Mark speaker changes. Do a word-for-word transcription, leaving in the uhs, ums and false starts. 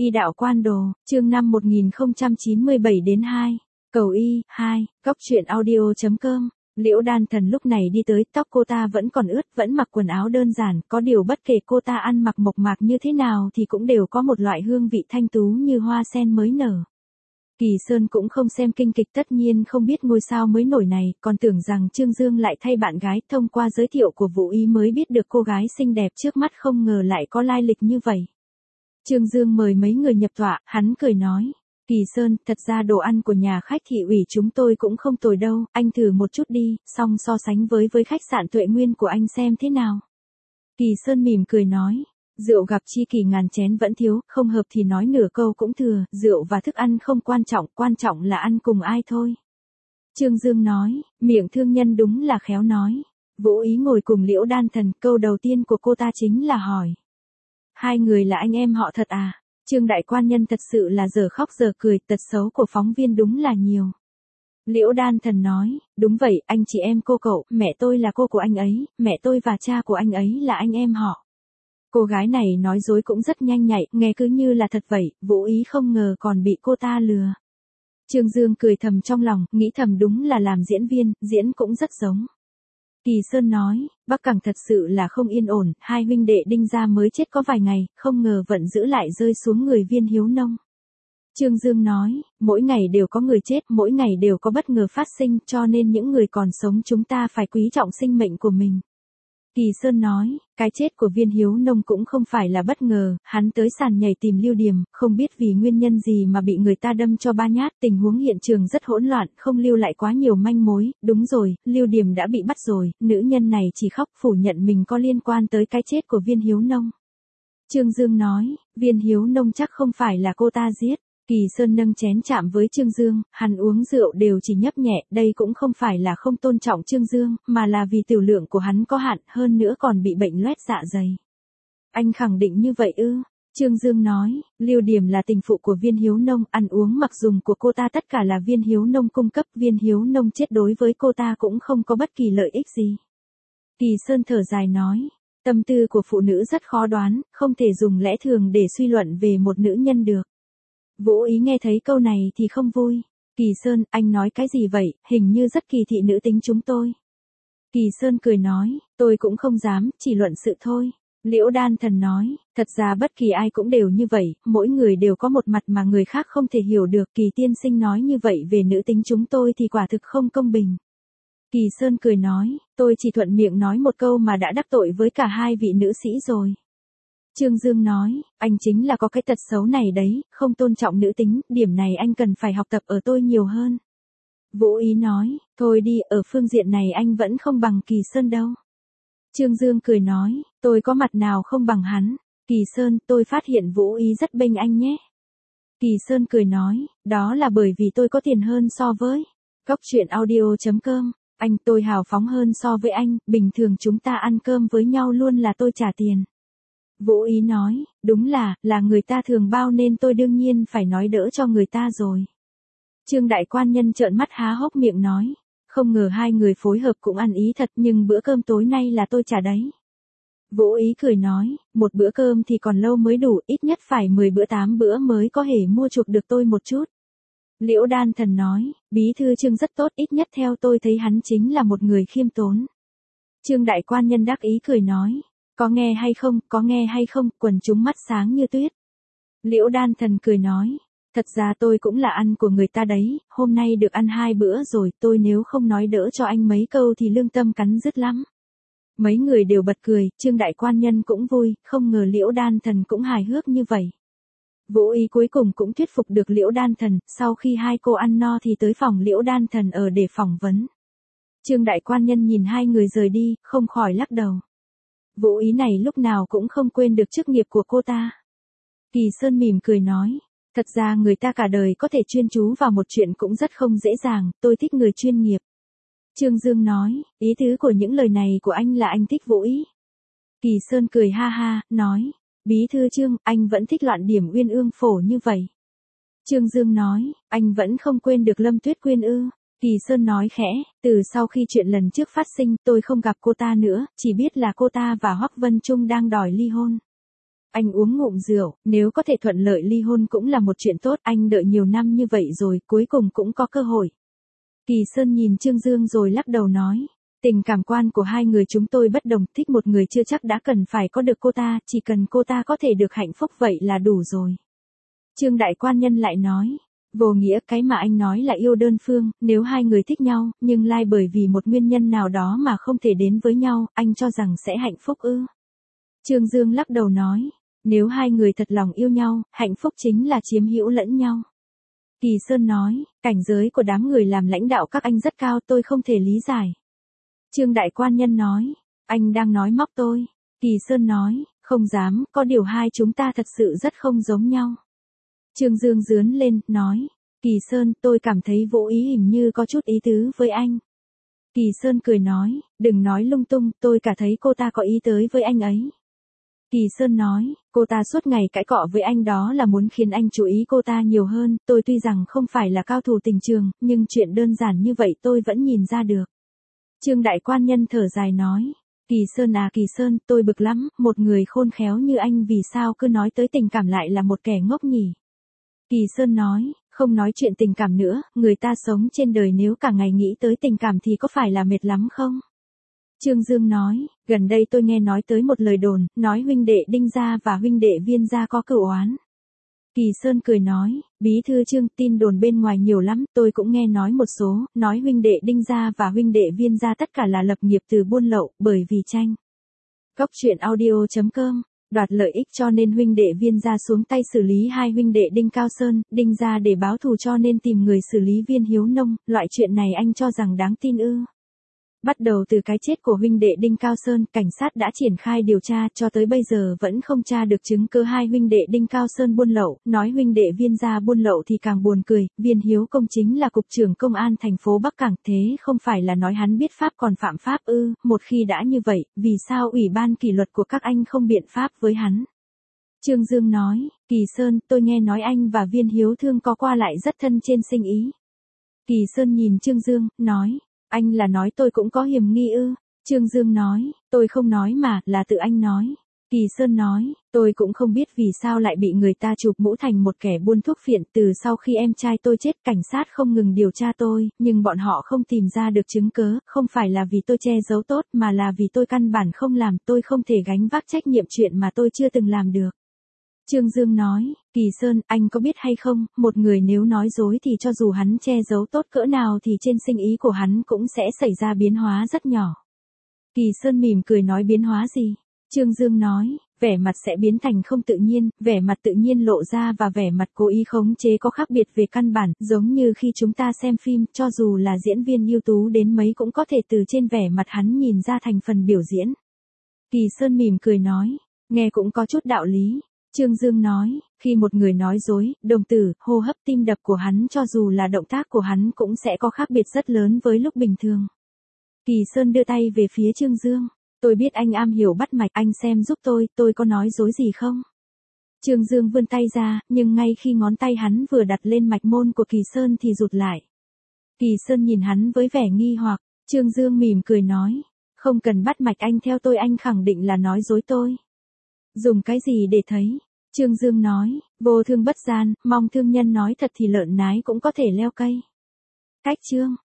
Speaker 1: Y đạo quan đồ, chương năm một nghìn không trăm chín mươi bảy đến hai. Cầu y, hai, góc truyện audio chấm com. Liễu Đan Thần lúc này đi tới, tóc cô ta vẫn còn ướt, vẫn mặc quần áo đơn giản, có điều bất kể cô ta ăn mặc mộc mạc như thế nào thì cũng đều có một loại hương vị thanh tú như hoa sen mới nở. Kỳ Sơn cũng không xem kinh kịch, tất nhiên không biết ngôi sao mới nổi này, còn tưởng rằng Trương Dương lại thay bạn gái, thông qua giới thiệu của Vũ Ý mới biết được cô gái xinh đẹp trước mắt không ngờ lại có lai lịch như vậy. Trương Dương mời mấy người nhập tọa, hắn cười nói. Kỳ Sơn, thật ra đồ ăn của nhà khách thị ủy chúng tôi cũng không tồi đâu, anh thử một chút đi, xong so sánh với với khách sạn Tuệ Nguyên của anh xem thế nào. Kỳ Sơn mỉm cười nói, rượu gặp chi kỷ ngàn chén vẫn thiếu, không hợp thì nói nửa câu cũng thừa, rượu và thức ăn không quan trọng, quan trọng là ăn cùng ai thôi. Trương Dương nói, miệng thương nhân đúng là khéo nói. Vũ Ý ngồi cùng Liễu Đan Thần, câu đầu tiên của cô ta chính là hỏi. Hai người là anh em họ thật à? Trương đại quan nhân thật sự là giờ khóc giờ cười, tật xấu của phóng viên đúng là nhiều. Liễu Đan Thần nói, đúng vậy, anh chị em cô cậu, mẹ tôi là cô của anh ấy, mẹ tôi và cha của anh ấy là anh em họ. Cô gái này nói dối cũng rất nhanh nhạy, nghe cứ như là thật vậy, Vũ Ý không ngờ còn bị cô ta lừa. Trương Dương cười thầm trong lòng, nghĩ thầm đúng là làm diễn viên, diễn cũng rất giống. Kỳ Sơn nói, Bắc Cảng thật sự là không yên ổn, hai huynh đệ Đinh gia mới chết có vài ngày, không ngờ vận giữ lại rơi xuống người Viên Hiếu Nông. Trương Dương nói, mỗi ngày đều có người chết, mỗi ngày đều có bất ngờ phát sinh, cho nên những người còn sống chúng ta phải quý trọng sinh mệnh của mình. Kỳ Sơn nói, cái chết của Viên Hiếu Nông cũng không phải là bất ngờ, hắn tới sàn nhảy tìm Lưu Điểm, không biết vì nguyên nhân gì mà bị người ta đâm cho ba nhát, tình huống hiện trường rất hỗn loạn, không lưu lại quá nhiều manh mối, đúng rồi, Lưu Điểm đã bị bắt rồi, nữ nhân này chỉ khóc phủ nhận mình có liên quan tới cái chết của Viên Hiếu Nông. Trương Dương nói, Viên Hiếu Nông chắc không phải là cô ta giết. Kỳ Sơn nâng chén chạm với Trương Dương, hắn uống rượu đều chỉ nhấp nhẹ, đây cũng không phải là không tôn trọng Trương Dương, mà là vì tiểu lượng của hắn có hạn, hơn nữa còn bị bệnh loét dạ dày. Anh khẳng định như vậy ư? Trương Dương nói, Lưu Điểm là tình phụ của Viên Hiếu Nông, ăn uống mặc dùng của cô ta tất cả là Viên Hiếu Nông cung cấp, Viên Hiếu Nông chết đối với cô ta cũng không có bất kỳ lợi ích gì. Kỳ Sơn thở dài nói, tâm tư của phụ nữ rất khó đoán, không thể dùng lẽ thường để suy luận về một nữ nhân được. Vũ Ý nghe thấy câu này thì không vui. Kỳ Sơn, anh nói cái gì vậy, hình như rất kỳ thị nữ tính chúng tôi. Kỳ Sơn cười nói, tôi cũng không dám, chỉ luận sự thôi. Liễu Đan Thần nói, thật ra bất kỳ ai cũng đều như vậy, mỗi người đều có một mặt mà người khác không thể hiểu được. Kỳ tiên sinh nói như vậy về nữ tính chúng tôi thì quả thực không công bình. Kỳ Sơn cười nói, tôi chỉ thuận miệng nói một câu mà đã đắc tội với cả hai vị nữ sĩ rồi. Trương Dương nói, anh chính là có cái tật xấu này đấy, không tôn trọng nữ tính, điểm này anh cần phải học tập ở tôi nhiều hơn. Vũ Ý nói, thôi đi, ở phương diện này anh vẫn không bằng Kỳ Sơn đâu. Trương Dương cười nói, tôi có mặt nào không bằng hắn. Kỳ Sơn, tôi phát hiện Vũ Ý rất bênh anh nhé. Kỳ Sơn cười nói, đó là bởi vì tôi có tiền hơn so với. Góc truyện audio chấm com, anh tôi hào phóng hơn so với anh, bình thường chúng ta ăn cơm với nhau luôn là tôi trả tiền. Vũ Ý nói, đúng là, là người ta thường bao nên tôi đương nhiên phải nói đỡ cho người ta rồi. Trương đại quan nhân trợn mắt há hốc miệng nói, không ngờ hai người phối hợp cũng ăn ý thật, nhưng bữa cơm tối nay là tôi trả đấy. Vũ Ý cười nói, một bữa cơm thì còn lâu mới đủ, ít nhất phải mười bữa tám bữa mới có thể mua chuộc được tôi một chút. Liễu Đan Thần nói, bí thư Trương rất tốt, ít nhất theo tôi thấy hắn chính là một người khiêm tốn. Trương đại quan nhân đắc ý cười nói, có nghe hay không, có nghe hay không, quần chúng mắt sáng như tuyết. Liễu Đan Thần cười nói, thật ra tôi cũng là ăn của người ta đấy, hôm nay được ăn hai bữa rồi, tôi nếu không nói đỡ cho anh mấy câu thì lương tâm cắn rứt lắm. Mấy người đều bật cười, Trương đại quan nhân cũng vui, không ngờ Liễu Đan Thần cũng hài hước như vậy. Vũ Ý cuối cùng cũng thuyết phục được Liễu Đan Thần, sau khi hai cô ăn no thì tới phòng Liễu Đan Thần ở để phỏng vấn. Trương đại quan nhân nhìn hai người rời đi, không khỏi lắc đầu. Vũ Ý này lúc nào cũng không quên được chức nghiệp của cô ta. Kỳ Sơn mỉm cười nói, thật ra người ta cả đời có thể chuyên chú vào một chuyện cũng rất không dễ dàng, tôi thích người chuyên nghiệp. Trương Dương nói, ý tứ của những lời này của anh là anh thích Vũ Ý. Kỳ Sơn cười ha ha, nói, bí thư Trương, anh vẫn thích loạn điểm uyên ương phổ như vậy. Trương Dương nói, anh vẫn không quên được Lâm Tuyết Quyên ư. Kỳ Sơn nói khẽ, từ sau khi chuyện lần trước phát sinh tôi không gặp cô ta nữa, chỉ biết là cô ta và Hoắc Vân Trung đang đòi ly hôn. Anh uống ngụm rượu, nếu có thể thuận lợi ly hôn cũng là một chuyện tốt, anh đợi nhiều năm như vậy rồi, cuối cùng cũng có cơ hội. Kỳ Sơn nhìn Trương Dương rồi lắc đầu nói, tình cảm quan của hai người chúng tôi bất đồng, thích một người chưa chắc đã cần phải có được cô ta, chỉ cần cô ta có thể được hạnh phúc vậy là đủ rồi. Trương Đại Quan Nhân lại nói, vô nghĩa cái mà anh nói là yêu đơn phương, nếu hai người thích nhau, nhưng lai bởi vì một nguyên nhân nào đó mà không thể đến với nhau, anh cho rằng sẽ hạnh phúc ư. Trương Dương lắc đầu nói, nếu hai người thật lòng yêu nhau, hạnh phúc chính là chiếm hữu lẫn nhau. Kỳ Sơn nói, cảnh giới của đám người làm lãnh đạo các anh rất cao, tôi không thể lý giải. Trương Đại Quan Nhân nói, anh đang nói móc tôi. Kỳ Sơn nói, không dám, có điều hai chúng ta thật sự rất không giống nhau. Trương Dương giướn lên, nói, Kỳ Sơn, tôi cảm thấy Vũ Ý hình như có chút ý tứ với anh. Kỳ Sơn cười nói, đừng nói lung tung, tôi cả thấy cô ta có ý tới với anh ấy. Kỳ Sơn nói, cô ta suốt ngày cãi cọ với anh đó là muốn khiến anh chú ý cô ta nhiều hơn, tôi tuy rằng không phải là cao thủ tình trường, nhưng chuyện đơn giản như vậy tôi vẫn nhìn ra được. Trương Đại Quan Nhân thở dài nói, Kỳ Sơn à Kỳ Sơn, tôi bực lắm, một người khôn khéo như anh vì sao cứ nói tới tình cảm lại là một kẻ ngốc nhỉ. Kỳ Sơn nói, không nói chuyện tình cảm nữa, người ta sống trên đời nếu cả ngày nghĩ tới tình cảm thì có phải là mệt lắm không? Trương Dương nói, gần đây tôi nghe nói tới một lời đồn, nói huynh đệ Đinh Gia và huynh đệ Viên Gia có cửu oán. Kỳ Sơn cười nói, bí thư Trương, tin đồn bên ngoài nhiều lắm, tôi cũng nghe nói một số, nói huynh đệ Đinh Gia và huynh đệ Viên Gia tất cả là lập nghiệp từ buôn lậu, bởi vì tranh. Cóc truyện audio chấm com, đoạt lợi ích cho nên huynh đệ Viên Gia xuống tay xử lý hai huynh đệ Đinh Cao Sơn, Đinh Gia để báo thù cho nên tìm người xử lý Viên Hiếu Nông, loại chuyện này anh cho rằng đáng tin ư? Bắt đầu từ cái chết của huynh đệ Đinh Cao Sơn, cảnh sát đã triển khai điều tra, cho tới bây giờ vẫn không tra được chứng cứ hai huynh đệ Đinh Cao Sơn buôn lậu, nói huynh đệ Viên Gia buôn lậu thì càng buồn cười, Viên Hiếu Công chính là cục trưởng công an thành phố Bắc Cảng, thế không phải là nói hắn biết pháp còn phạm pháp ư, một khi đã như vậy, vì sao ủy ban kỷ luật của các anh không biện pháp với hắn? Trương Dương nói, Kỳ Sơn, tôi nghe nói anh và Viên Hiếu Thương có qua lại rất thân trên sinh ý. Kỳ Sơn nhìn Trương Dương, nói, anh là nói tôi cũng có hiểm nghi ư? Trương Dương nói, tôi không nói mà, là tự anh nói. Kỳ Sơn nói, tôi cũng không biết vì sao lại bị người ta chụp mũ thành một kẻ buôn thuốc phiện, từ sau khi em trai tôi chết, cảnh sát không ngừng điều tra tôi, nhưng bọn họ không tìm ra được chứng cớ, không phải là vì tôi che giấu tốt, mà là vì tôi căn bản không làm, tôi không thể gánh vác trách nhiệm chuyện mà tôi chưa từng làm được. Trương Dương nói, Kỳ Sơn, anh có biết hay không, một người nếu nói dối thì cho dù hắn che giấu tốt cỡ nào thì trên sinh ý của hắn cũng sẽ xảy ra biến hóa rất nhỏ. Kỳ Sơn mỉm cười nói biến hóa gì? Trương Dương nói, vẻ mặt sẽ biến thành không tự nhiên, vẻ mặt tự nhiên lộ ra và vẻ mặt cố ý khống chế có khác biệt về căn bản, giống như khi chúng ta xem phim, cho dù là diễn viên ưu tú đến mấy cũng có thể từ trên vẻ mặt hắn nhìn ra thành phần biểu diễn. Kỳ Sơn mỉm cười nói, nghe cũng có chút đạo lý. Trương Dương nói, khi một người nói dối, đồng tử, hô hấp tim đập của hắn cho dù là động tác của hắn cũng sẽ có khác biệt rất lớn với lúc bình thường. Kỳ Sơn đưa tay về phía Trương Dương, tôi biết anh am hiểu bắt mạch, anh xem giúp tôi, tôi có nói dối gì không? Trương Dương vươn tay ra, nhưng ngay khi ngón tay hắn vừa đặt lên mạch môn của Kỳ Sơn thì rụt lại. Kỳ Sơn nhìn hắn với vẻ nghi hoặc, Trương Dương mỉm cười nói, không cần bắt mạch anh theo tôi, anh khẳng định là nói dối tôi. Dùng cái gì để thấy? Trương Dương nói, vô thương bất gian, mong thương nhân nói thật thì lợn nái cũng có thể leo cây. Cách chương